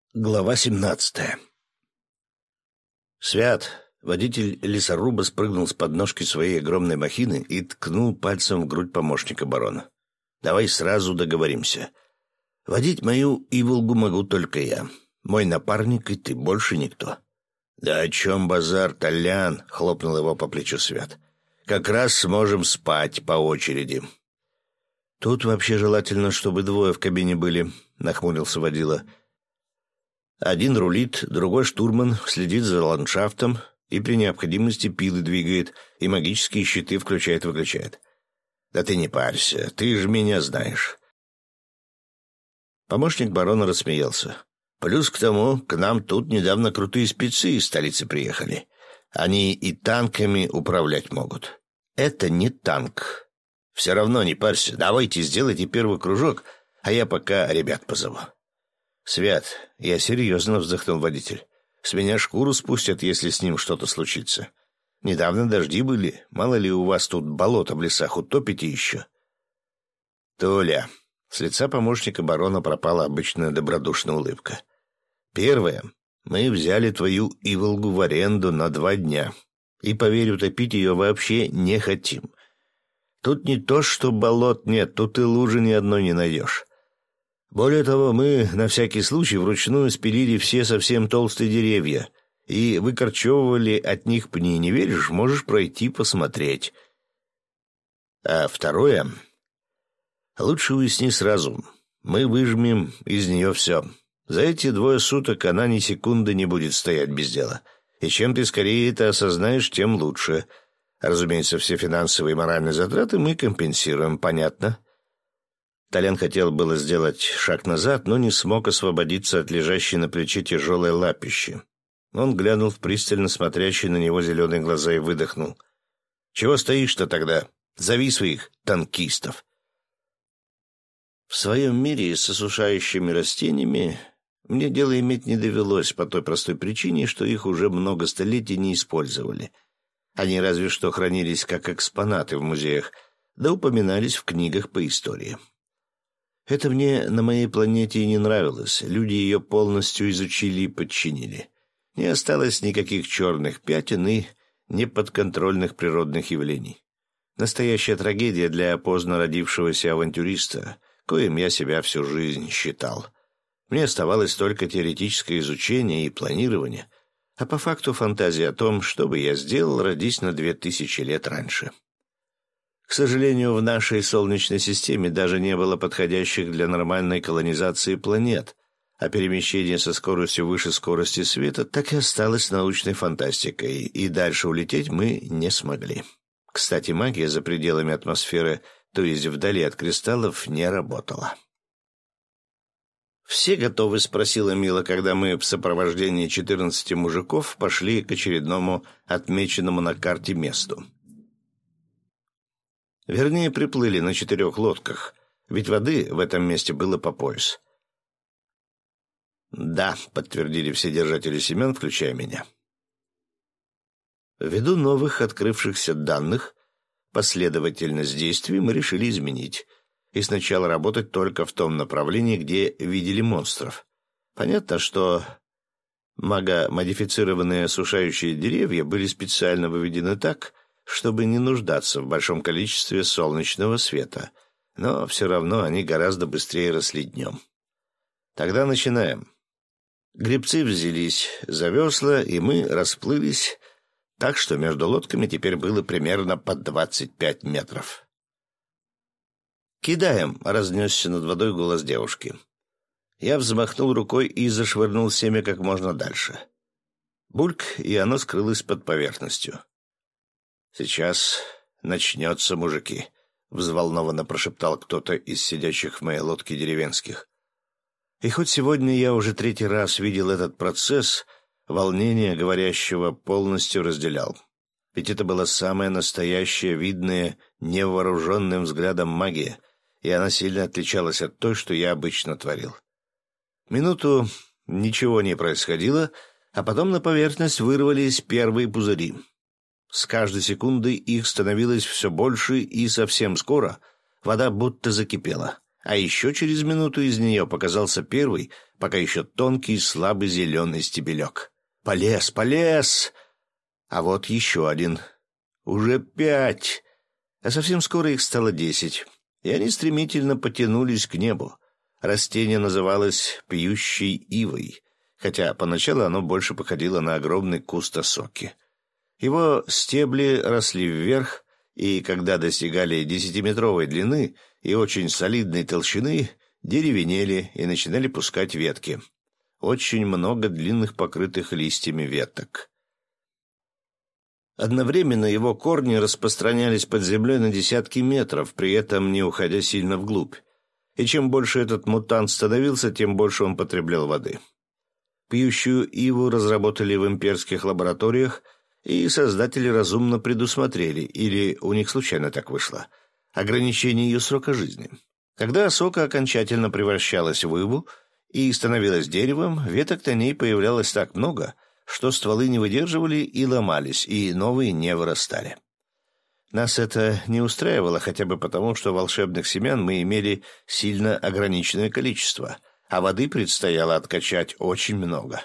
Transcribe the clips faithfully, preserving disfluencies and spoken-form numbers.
Глава семнадцатая. Свят, водитель лесоруба, спрыгнул с подножки своей огромной махины и ткнул пальцем в грудь помощника барона. «Давай сразу договоримся. Водить мою Иволгу могу только я. Мой напарник и ты, больше никто». «Да о чем базар, Толян?» — хлопнул его по плечу Свят. «Как раз сможем спать по очереди». «Тут вообще желательно, чтобы двое в кабине были», — нахмурился водила. Один рулит, другой штурман, следит за ландшафтом и при необходимости пилы двигает, и магические щиты включает-выключает. Да ты не парься, ты же меня знаешь. Помощник барона рассмеялся. Плюс к тому, к нам тут недавно крутые спецы из столицы приехали. Они и танками управлять могут. Это не танк. Все равно не парься, давайте сделайте первый кружок, а я пока ребят позову. «Свят, я серьезно», — вздохнул водитель. «С меня шкуру спустят, если с ним что-то случится. Недавно дожди были, мало ли у вас тут болото в лесах, утопите еще». «Толя», — с лица помощника барона пропала обычная добродушная улыбка. «Первое, мы взяли твою Иволгу в аренду на два дня, и, поверь, утопить ее вообще не хотим. Тут не то, что болот нет, тут и лужи ни одной не найдешь». Более того, мы на всякий случай вручную спилили все совсем толстые деревья и выкорчевывали от них пни. Не веришь? Можешь пройти посмотреть. А второе... Лучше уясни сразу. Мы выжмем из нее все. За эти двое суток она ни секунды не будет стоять без дела. И чем ты скорее это осознаешь, тем лучше. Разумеется, все финансовые и моральные затраты мы компенсируем, понятно? Толян хотел было сделать шаг назад, но не смог освободиться от лежащей на плече тяжелой лапищи. Он глянул в пристально смотрящие на него зеленые глаза и выдохнул. «Чего стоишь-то тогда? Зови своих танкистов!» В своем мире с осушающими растениями мне дело иметь не довелось по той простой причине, что их уже много столетий не использовали. Они разве что хранились как экспонаты в музеях, да упоминались в книгах по истории. Это мне на моей планете и не нравилось. Люди ее полностью изучили и подчинили. Не осталось никаких черных пятен и неподконтрольных природных явлений. Настоящая трагедия для поздно родившегося авантюриста, коим я себя всю жизнь считал. Мне оставалось только теоретическое изучение и планирование, а по факту фантазия о том, что бы я сделал, родись на две тысячи лет раньше. К сожалению, в нашей Солнечной системе даже не было подходящих для нормальной колонизации планет, а перемещение со скоростью выше скорости света так и осталось научной фантастикой, и дальше улететь мы не смогли. Кстати, магия за пределами атмосферы, то есть вдали от кристаллов, не работала. «Все готовы?» — спросила Мила, когда мы в сопровождении четырнадцати мужиков пошли к очередному отмеченному на карте месту. Вернее, приплыли на четырех лодках, ведь воды в этом месте было по пояс. «Да», — подтвердили все держатели семян, включая меня. Ввиду новых открывшихся данных, последовательность действий мы решили изменить и сначала работать только в том направлении, где видели монстров. Понятно, что магомодифицированные осушающие деревья были специально выведены так, чтобы не нуждаться в большом количестве солнечного света, но все равно они гораздо быстрее росли днем. Тогда начинаем. Гребцы взялись за весла, и мы расплылись, так что между лодками теперь было примерно по двадцать пять метров. «Кидаем!» — разнесся над водой голос девушки. Я взмахнул рукой и зашвырнул семя как можно дальше. Бульк, и оно скрылось под поверхностью. «Сейчас начнется, мужики», — взволнованно прошептал кто-то из сидящих в моей лодке деревенских. И хоть сегодня я уже третий раз видел этот процесс, волнение говорящего полностью разделял. Ведь это была самая настоящая, видная невооруженным взглядом магия, и она сильно отличалась от той, что я обычно творил. Минуту ничего не происходило, а потом на поверхность вырвались первые пузыри. С каждой секундой их становилось все больше, и совсем скоро вода будто закипела, А еще через минуту из нее показался первый, пока еще тонкий, слабый зеленый стебелек. «Полез, полез!» А вот еще один. Уже пять. А совсем скоро их стало десять. И они стремительно потянулись к небу. Растение называлось пьющей ивой, хотя поначалу оно больше походило на огромный куст осоки. Его стебли росли вверх, и когда достигали десятиметровой длины и очень солидной толщины, деревенели и начинали пускать ветки. Очень много длинных покрытых листьями веток. Одновременно его корни распространялись под землей на десятки метров, при этом не уходя сильно вглубь. И чем больше этот мутант становился, тем больше он потреблял воды. Пьющую иву разработали в имперских лабораториях, и создатели разумно предусмотрели, или у них случайно так вышло, ограничение ее срока жизни. Когда осока окончательно превращалась в иву и становилась деревом, веток на ней появлялось так много, что стволы не выдерживали и ломались, и новые не вырастали. Нас это не устраивало хотя бы потому, что волшебных семян мы имели сильно ограниченное количество, а воды предстояло откачать очень много.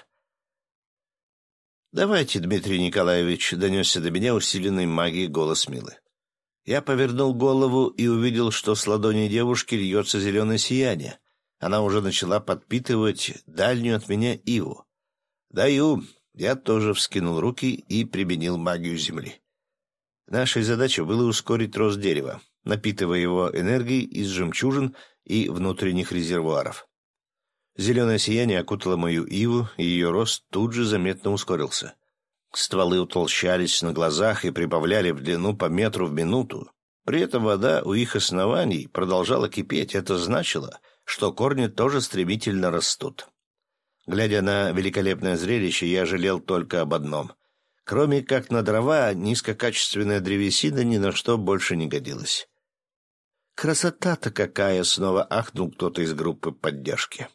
«Давайте, Дмитрий Николаевич», — донесся до меня усиленный магией голос Милы. Я повернул голову и увидел, что с ладони девушки льется зеленое сияние. Она уже начала подпитывать дальнюю от меня иву. «Даю». Я тоже вскинул руки и применил магию земли. Нашей задачей было ускорить рост дерева, напитывая его энергией из жемчужин и внутренних резервуаров. Зеленое сияние окутало мою иву, и ее рост тут же заметно ускорился. Стволы утолщались на глазах и прибавляли в длину по метру в минуту. При этом вода у их оснований продолжала кипеть. Это значило, что корни тоже стремительно растут. Глядя на великолепное зрелище, я жалел только об одном. Кроме как на дрова, низкокачественная древесина ни на что больше не годилась. «Красота-то какая!» — снова ахнул кто-то из группы поддержки.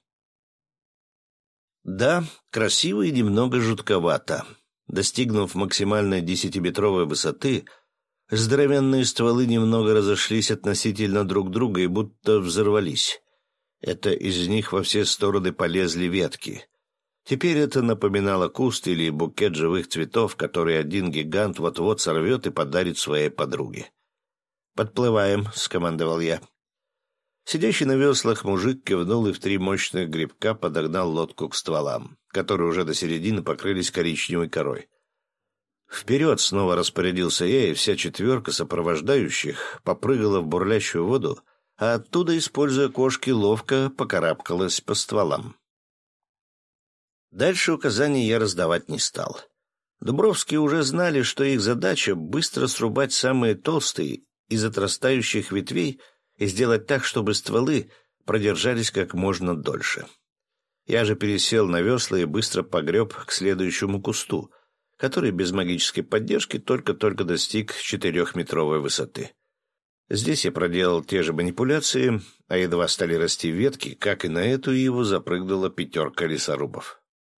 Да, красиво и немного жутковато. Достигнув максимальной десятиметровой высоты, здоровенные стволы немного разошлись относительно друг друга и будто взорвались. Это из них во все стороны полезли ветки. Теперь это напоминало куст или букет живых цветов, который один гигант вот-вот сорвет и подарит своей подруге. «Подплываем», — скомандовал я. Сидящий на веслах мужик кивнул и в три мощных гребка подогнал лодку к стволам, которые уже до середины покрылись коричневой корой. «Вперед!» — снова распорядился я, и вся четверка сопровождающих попрыгала в бурлящую воду, а оттуда, используя кошки, ловко покарабкалась по стволам. Дальше указаний я раздавать не стал. Дубровские уже знали, что их задача — быстро срубать самые толстые из отрастающих ветвей и сделать так, чтобы стволы продержались как можно дольше. Я же пересел на весла и быстро погреб к следующему кусту, который без магической поддержки только-только достиг четырехметровой высоты. Здесь я проделал те же манипуляции, а едва стали расти ветки, как и на эту иву запрыгнула пятерка лесорубов.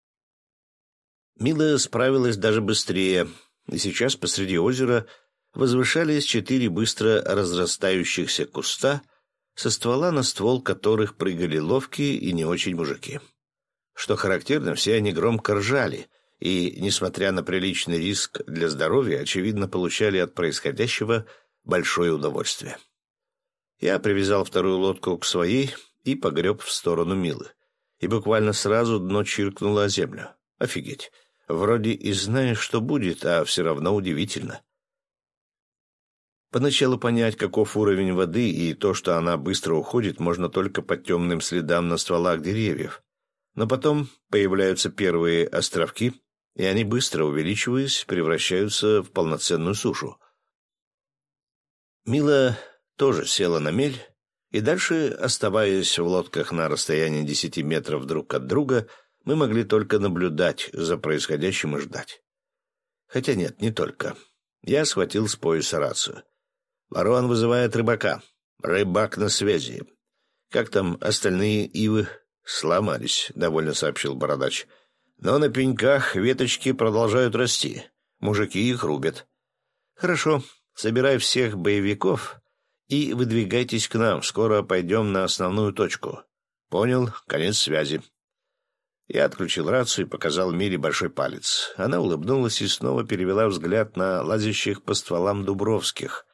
Мила справилась даже быстрее, и сейчас посреди озера возвышались четыре быстро разрастающихся куста, со ствола на ствол которых прыгали ловкие и не очень мужики. Что характерно, все они громко ржали и, несмотря на приличный риск для здоровья, очевидно, получали от происходящего большое удовольствие. Я привязал вторую лодку к своей и погреб в сторону Милы. И буквально сразу дно чиркнуло о землю. Офигеть. Вроде и знаешь, что будет, а все равно удивительно. Поначалу понять, каков уровень воды и то, что она быстро уходит, можно только по темным следам на стволах деревьев. Но потом появляются первые островки, и они, быстро увеличиваясь, превращаются в полноценную сушу. Мила тоже села на мель, и дальше, оставаясь в лодках на расстоянии десяти метров друг от друга, мы могли только наблюдать за происходящим и ждать. Хотя нет, не только. Я схватил с пояса рацию. «Ворон вызывает рыбака. Рыбак на связи. Как там остальные ивы?» «Сломались», — довольно сообщил бородач. «Но на пеньках веточки продолжают расти. Мужики их рубят». «Хорошо. Собирай всех боевиков и выдвигайтесь к нам. Скоро пойдем на основную точку. Понял? Конец связи. Я отключил рацию и показал Мире большой палец. Она улыбнулась и снова перевела взгляд на лазящих по стволам Дубровских.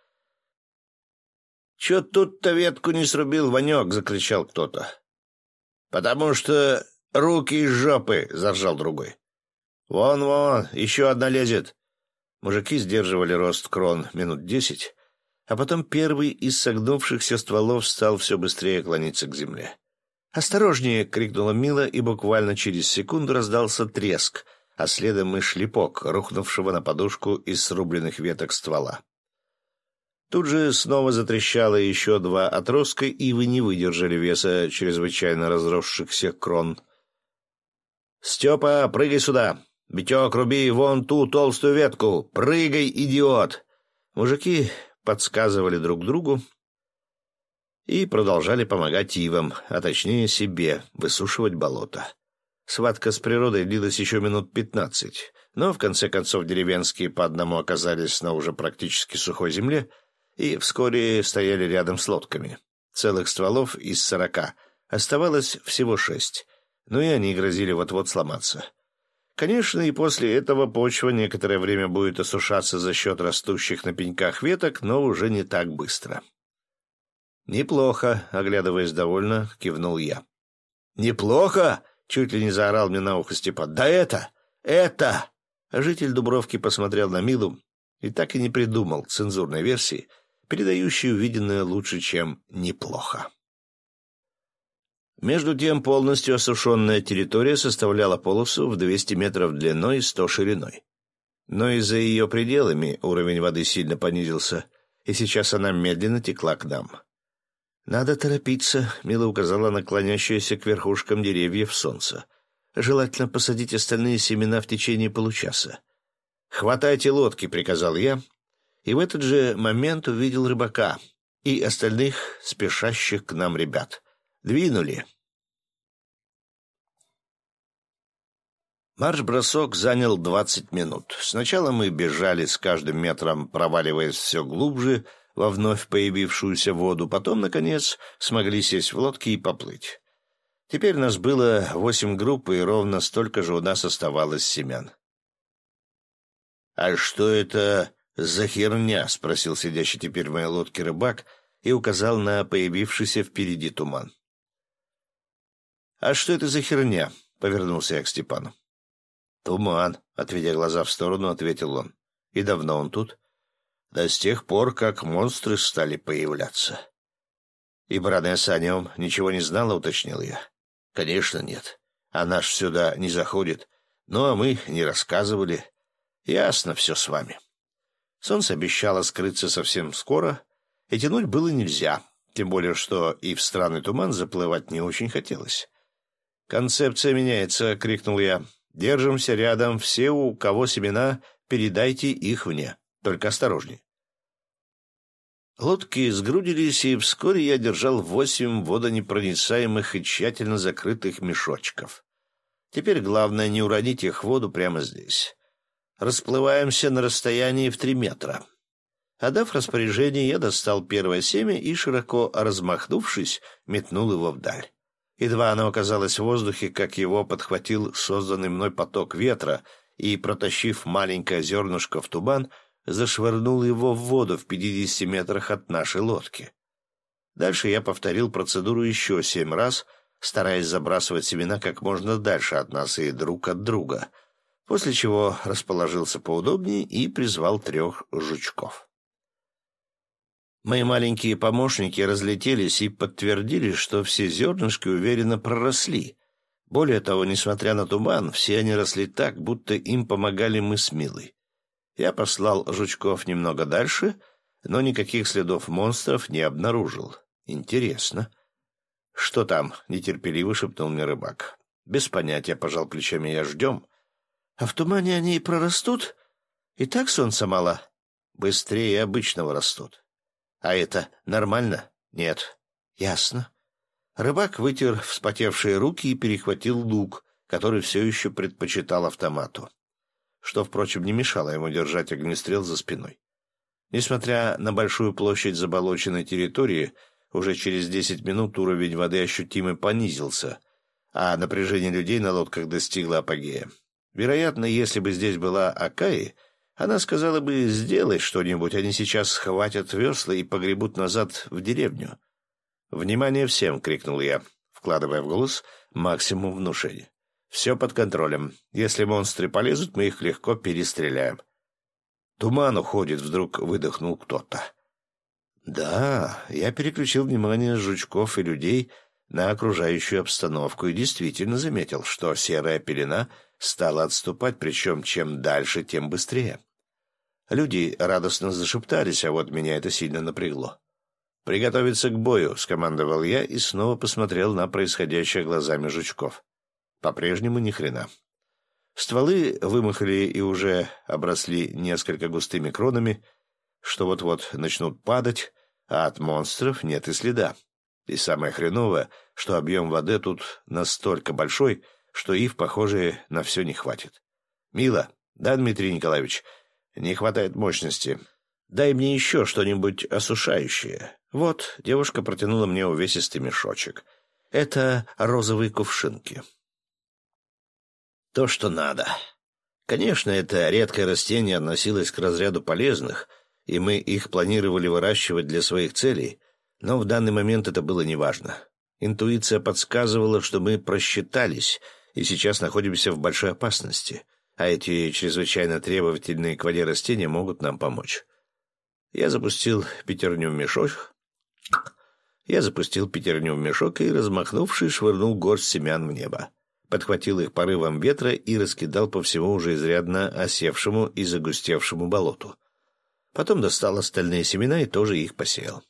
«Чё тут-то ветку не срубил, Ванек?» — закричал кто-то. «Потому что руки из жопы!» — заржал другой. «Вон-вон, еще одна лезет!» Мужики сдерживали рост крон минут десять, а потом первый из согнувшихся стволов стал все быстрее клониться к земле. «Осторожнее!» — крикнула Мила, и буквально через секунду раздался треск, а следом и шлепок, рухнувшего на подушку из срубленных веток ствола. Тут же снова затрещало еще два отростка, и вы не выдержали веса чрезвычайно разросшихся крон. «Степа, прыгай сюда! Битек, руби вон ту толстую ветку! Прыгай, идиот!» Мужики подсказывали друг другу и продолжали помогать ивам, а точнее себе, высушивать болото. Схватка с природой длилась еще минут пятнадцать, но в конце концов деревенские по одному оказались на уже практически сухой земле и вскоре стояли рядом с лодками. Целых стволов из сорока оставалось всего шесть, но и они грозили вот-вот сломаться. Конечно, и после этого почва некоторое время будет осушаться за счет растущих на пеньках веток, но уже не так быстро. «Неплохо», — оглядываясь довольно, кивнул я. «Неплохо?» — чуть ли не заорал мне на ухо Степан. «Да это! Это!» Житель Дубровки посмотрел на Милу и так и не придумал цензурной версии, передающей увиденное лучше, чем «неплохо». Между тем полностью осушенная территория составляла полосу в двести метров длиной и сто шириной. Но и за ее пределами уровень воды сильно понизился, и сейчас она медленно текла к нам. «Надо торопиться», — Мила указала на клонящееся к верхушкам деревьев солнце. «Желательно посадить остальные семена в течение получаса». «Хватайте лодки», — приказал я, и в этот же момент увидел рыбака и остальных спешащих к нам ребят. Двинули. Марш-бросок занял двадцать минут. Сначала мы бежали с каждым метром, проваливаясь все глубже во вновь появившуюся воду, потом, наконец, смогли сесть в лодки и поплыть. Теперь нас было восемь групп, и ровно столько же у нас оставалось семян. «А что это за херня?» — спросил сидящий теперь в моей лодке рыбак и указал на появившийся впереди туман. «А что это за херня?» — повернулся я к Степану. «Туман», — отведя глаза в сторону, ответил он. «И давно он тут?» «Да с тех пор, как монстры стали появляться». «И баронесса о нем ничего не знала?» — уточнил я. «Конечно нет. Она ж сюда не заходит. Ну, а мы не рассказывали. Ясно все с вами». Солнце обещало скрыться совсем скоро, и тянуть было нельзя, тем более что и в странный туман заплывать не очень хотелось. «Концепция меняется», — крикнул я. «Держимся рядом, все, у кого семена, передайте их мне. Только осторожней». Лодки сгрудились, и вскоре я держал восемь водонепроницаемых и тщательно закрытых мешочков. Теперь главное не уронить их в воду прямо здесь. Расплываемся на расстоянии в три метра. Отдав распоряжение, я достал первое семя и, широко размахнувшись, метнул его вдаль. Едва оно оказалось в воздухе, как его подхватил созданный мной поток ветра и, протащив маленькое зернышко в туман, зашвырнул его в воду в пятидесяти метрах от нашей лодки. Дальше я повторил процедуру еще семь раз, стараясь забрасывать семена как можно дальше от нас и друг от друга, после чего расположился поудобнее и призвал трех жучков. Мои маленькие помощники разлетелись и подтвердили, что все зернышки уверенно проросли. Более того, несмотря на туман, все они росли так, будто им помогали мы с Милой. Я послал жучков немного дальше, но никаких следов монстров не обнаружил. Интересно. «Что там?» — нетерпеливо шепнул мне рыбак. «Без понятия», — пожал плечами, — «я ждем». «А в тумане они и прорастут? И так солнца мало?» «Быстрее обычного растут». «А это нормально?» «Нет». «Ясно». Рыбак вытер вспотевшие руки и перехватил лук, который все еще предпочитал автомату, что, впрочем, не мешало ему держать огнестрел за спиной. Несмотря на большую площадь заболоченной территории, уже через десять минут уровень воды ощутимо понизился, а напряжение людей на лодках достигло апогея. Вероятно, если бы здесь была Акаи, она сказала бы: «Сделай что-нибудь, они сейчас схватят весла и погребут назад в деревню». «Внимание всем!» — крикнул я, вкладывая в голос максимум внушения. «Все под контролем. Если монстры полезут, мы их легко перестреляем». «Туман уходит», — вдруг выдохнул кто-то. Да, я переключил внимание жучков и людей на окружающую обстановку и действительно заметил, что серая пелена стала отступать, причем чем дальше, тем быстрее. Люди радостно зашептались, а вот меня это сильно напрягло. «Приготовиться к бою», — скомандовал я и снова посмотрел на происходящее глазами жучков. По-прежнему ни хрена. Стволы вымахали и уже обросли несколько густыми кронами, что вот-вот начнут падать, а от монстров нет и следа. И самое хреновое, что объем воды тут настолько большой, что ив, похоже, на все не хватит. «Мила, да, Дмитрий Николаевич, не хватает мощности. Дай мне еще что-нибудь осушающее». Вот, девушка протянула мне увесистый мешочек. Это розовые кувшинки. То, что надо. Конечно, это редкое растение относилось к разряду полезных, и мы их планировали выращивать для своих целей, но в данный момент это было неважно. Интуиция подсказывала, что мы просчитались и сейчас находимся в большой опасности, а эти чрезвычайно требовательные к воде растения могут нам помочь. Я запустил пятерню в мешок, я запустил пятерню в мешок и, размахнувшись, швырнул горсть семян в небо. Подхватил их порывом ветра и раскидал по всему уже изрядно осевшему и загустевшему болоту. Потом достал остальные семена и тоже их посеял.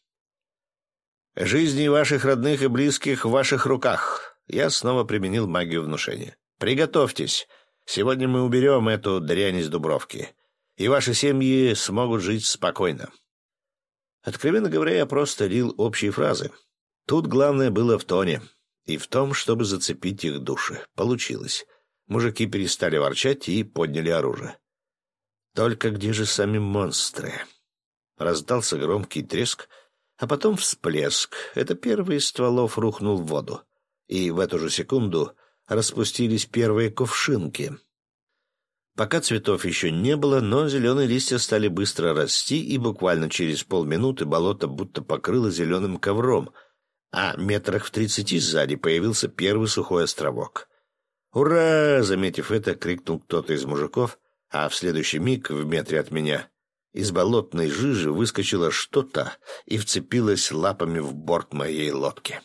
«Жизни ваших родных и близких в ваших руках!» Я снова применил магию внушения. «Приготовьтесь! Сегодня мы уберем эту дрянь из Дубровки, и ваши семьи смогут жить спокойно». Откровенно говоря, я просто лил общие фразы. Тут главное было в тоне и в том, чтобы зацепить их души. Получилось. Мужики перестали ворчать и подняли оружие. Только где же сами монстры? Раздался громкий треск, а потом всплеск. Это первый из стволов рухнул в воду. И в эту же секунду распустились первые кувшинки. Пока цветов еще не было, но зеленые листья стали быстро расти, и буквально через полминуты болото будто покрыло зеленым ковром, а метрах в тридцати сзади появился первый сухой островок. «Ура!» — заметив это, крикнул кто-то из мужиков, а в следующий миг в метре от меня из болотной жижи выскочило что-то и вцепилось лапами в борт моей лодки.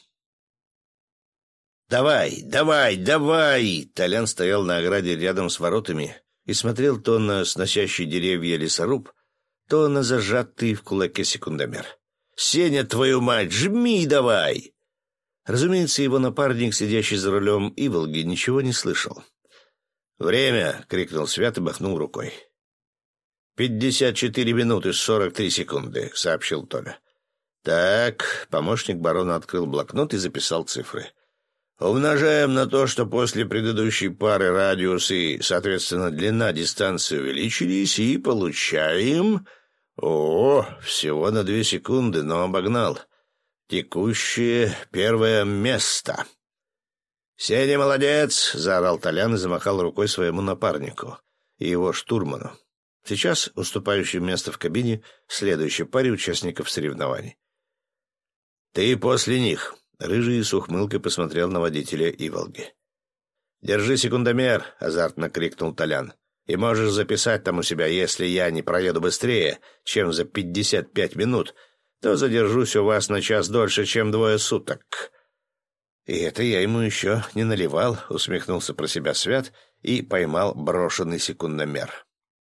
«Давай, давай, давай!» Толян стоял на ограде рядом с воротами и смотрел то на сносящий деревья лесоруб, то на зажатый в кулаке секундомер. «Сеня, твою мать, жми давай!» Разумеется, его напарник, сидящий за рулем Иволги, ничего не слышал. «Время!» — крикнул Свят и махнул рукой. «Пятьдесят четыре минуты сорок три секунды», — сообщил Толя. «Так», — помощник барона открыл блокнот и записал цифры. «Умножаем на то, что после предыдущей пары радиус и, соответственно, длина дистанции увеличились, и получаем...» «О, всего на две секунды, но обогнал. Текущее первое место». «Сеня молодец!» — заорал Толян и замахал рукой своему напарнику и его штурману. Сейчас уступающий место в кабине следующей паре участников соревнований. «Ты после них!» — Рыжий с ухмылкой посмотрел на водителя Иволги. «Держи секундомер!» — азартно крикнул Толян. «И можешь записать там у себя, если я не проеду быстрее, чем за пятьдесят пять минут, то задержусь у вас на час дольше, чем двое суток». «И это я ему еще не наливал», — усмехнулся про себя Свят и поймал брошенный секундомер.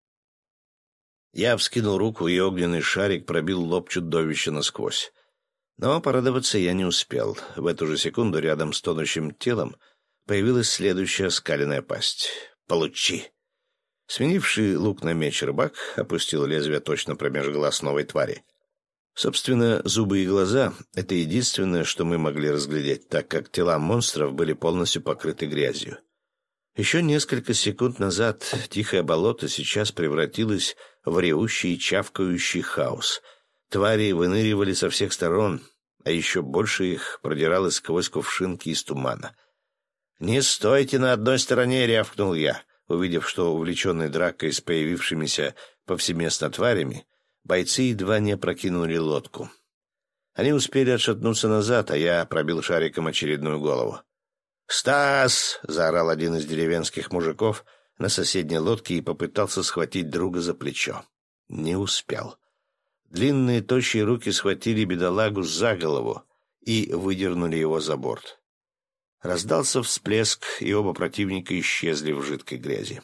Я вскинул руку, и огненный шарик пробил лоб чудовища насквозь. Но порадоваться я не успел. В эту же секунду рядом с тонущим телом появилась следующая скаленная пасть. «Получи!» Сменивший лук на меч рыбак опустил лезвие точно промеж глаз новой твари. Собственно, зубы и глаза — это единственное, что мы могли разглядеть, так как тела монстров были полностью покрыты грязью. Еще несколько секунд назад тихое болото сейчас превратилось в ревущий и чавкающий хаос. Твари выныривали со всех сторон, а еще больше их продиралось сквозь кувшинки из тумана. «Не стойте на одной стороне!» — рявкнул я, увидев, что, увлеченный дракой с появившимися повсеместно тварями, бойцы едва не опрокинули лодку. Они успели отшатнуться назад, а я пробил шариком очередную голову. «Стас!» — заорал один из деревенских мужиков на соседней лодке и попытался схватить друга за плечо. Не успел. Длинные тощие руки схватили бедолагу за голову и выдернули его за борт. Раздался всплеск, и оба противника исчезли в жидкой грязи.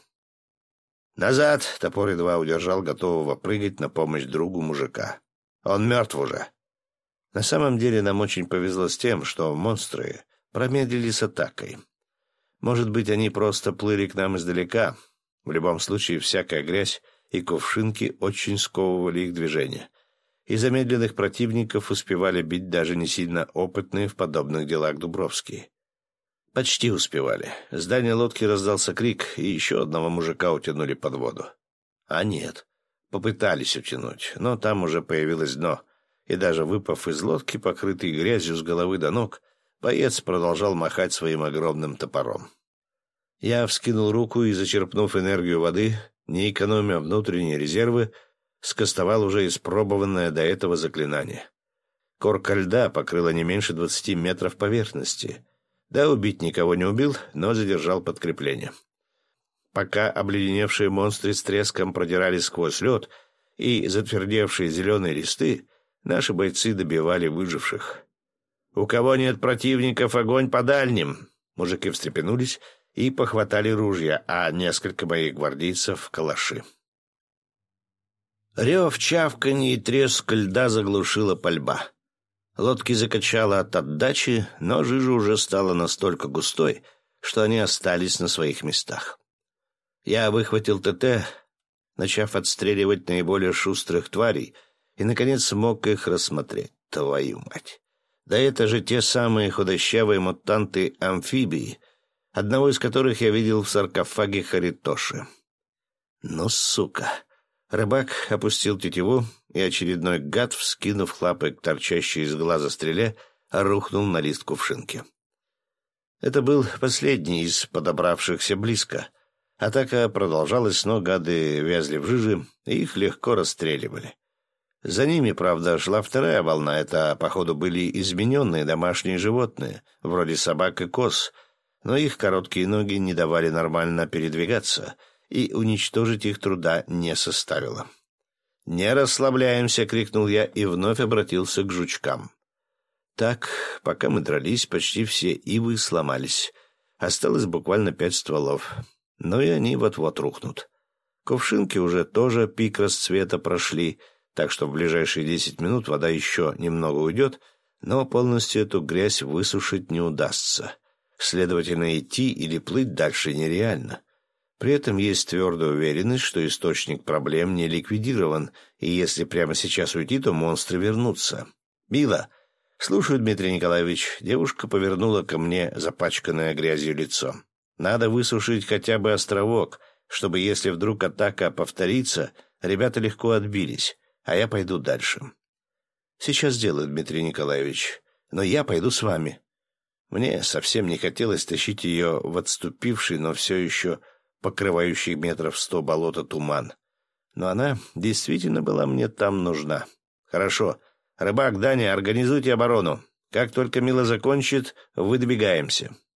«Назад!» — топор едва удержал готового прыгать на помощь другу мужика. «Он мертв уже!» На самом деле нам очень повезло с тем, что монстры промедлили с атакой. Может быть, они просто плыли к нам издалека. В любом случае, всякая грязь и кувшинки очень сковывали их движение. И замедленных противников успевали бить даже не сильно опытные в подобных делах Дубровские. Почти успевали. С дальней лодки раздался крик, и еще одного мужика утянули под воду. А нет, попытались утянуть, но там уже появилось дно, и даже выпав из лодки, покрытый грязью с головы до ног, боец продолжал махать своим огромным топором. Я вскинул руку и, зачерпнув энергию воды, не экономя внутренние резервы, скостовал уже испробованное до этого заклинание. Корка льда покрыла не меньше двадцати метров поверхности. Да, убить никого не убил, но задержал подкрепление. Пока обледеневшие монстры с треском продирались сквозь лед и затвердевшие зеленые листы, наши бойцы добивали выживших. «У кого нет противников, огонь по дальним!» Мужики встрепенулись и похватали ружья, а несколько моих гвардейцев — калаши. Рев, чавканье и треск льда заглушила пальба. Лодки закачало от отдачи, но жижа уже стала настолько густой, что они остались на своих местах. Я выхватил ТТ, начав отстреливать наиболее шустрых тварей, и, наконец, смог их рассмотреть. Твою мать! Да это же те самые худощавые мутанты-амфибии, одного из которых я видел в саркофаге Харитоши. Ну, сука! Рыбак опустил тетиву, и очередной гад, вскинув лапы к торчащей из глаза стреле, рухнул на лист кувшинки. Это был последний из подобравшихся близко. Атака продолжалась, но гады вязли в жиже, и их легко расстреливали. За ними, правда, шла вторая волна. Это, походу, были измененные домашние животные, вроде собак и коз, но их короткие ноги не давали нормально передвигаться, и уничтожить их труда не составило. «Не расслабляемся!» — крикнул я и вновь обратился к жучкам. Так, пока мы дрались, почти все ивы сломались. Осталось буквально пять стволов, но и они вот-вот рухнут. Кувшинки уже тоже пик расцвета прошли, так что в ближайшие десять минут вода еще немного уйдет, но полностью эту грязь высушить не удастся. Следовательно, идти или плыть дальше нереально. При этом есть твердая уверенность, что источник проблем не ликвидирован, и если прямо сейчас уйти, то монстры вернутся. «Мила!» «Слушаю, Дмитрий Николаевич». Девушка повернула ко мне запачканное грязью лицо. «Надо высушить хотя бы островок, чтобы, если вдруг атака повторится, ребята легко отбились, а я пойду дальше». «Сейчас сделаю, Дмитрий Николаевич, но я пойду с вами». Мне совсем не хотелось тащить ее в отступивший, но все еще покрывающий метров сто болото туман. Но она действительно была мне там нужна. «Хорошо. Рыбак, Даня, организуйте оборону. Как только Мила закончит, выдвигаемся».